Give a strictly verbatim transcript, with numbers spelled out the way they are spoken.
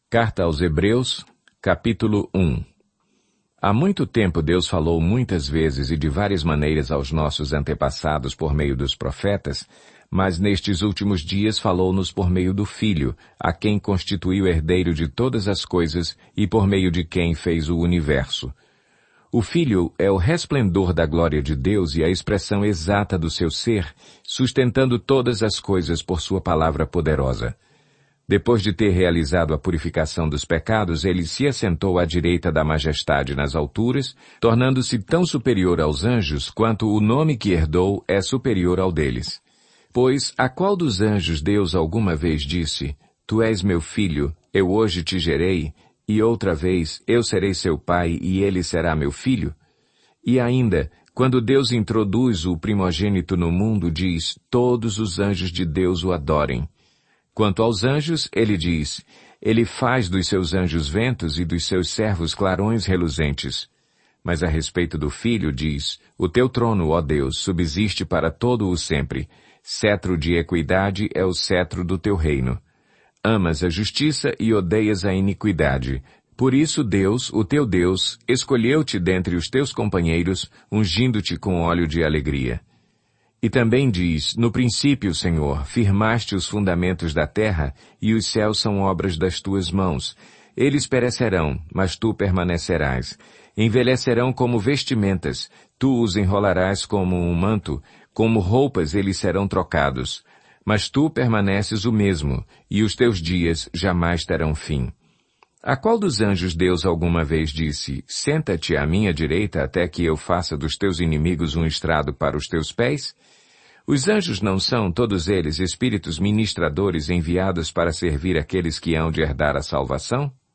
Carta aos Hebreus, capítulo um. Há muito tempo Deus falou muitas vezes e de várias maneiras aos nossos antepassados por meio dos profetas, mas nestes últimos dias falou-nos por meio do Filho, a quem constituiu herdeiro de todas as coisas e por meio de quem fez o universo. O Filho é o resplendor da glória de Deus e a expressão exata do seu ser, sustentando todas as coisas por sua palavra poderosa. Depois de ter realizado a purificação dos pecados, ele se assentou à direita da majestade nas alturas, tornando-se tão superior aos anjos quanto o nome que herdou é superior ao deles. Pois a qual dos anjos Deus alguma vez disse, Tu és meu filho, eu hoje te gerei, e outra vez eu serei seu pai e ele será meu filho? E ainda, quando Deus introduz o primogênito no mundo, diz, todos os anjos de Deus o adorem. Quanto aos anjos, ele diz, ele faz dos seus anjos ventos e dos seus servos clarões reluzentes. Mas a respeito do Filho diz, o teu trono, ó Deus, subsiste para todo o sempre. Cetro de equidade é o cetro do teu reino. Amas a justiça e odeias a iniquidade. Por isso Deus, o teu Deus, escolheu-te dentre os teus companheiros, ungindo-te com óleo de alegria. E também diz, no princípio, Senhor, firmaste os fundamentos da terra, e os céus são obras das tuas mãos. Eles perecerão, mas tu permanecerás. Envelhecerão como vestimentas, tu os enrolarás como um manto, como roupas eles serão trocados. Mas tu permaneces o mesmo, e os teus dias jamais terão fim. A qual dos anjos Deus alguma vez disse, senta-te à minha direita até que eu faça dos teus inimigos um estrado para os teus pés? Os anjos não são, todos eles, espíritos ministradores enviados para servir aqueles que hão de herdar a salvação?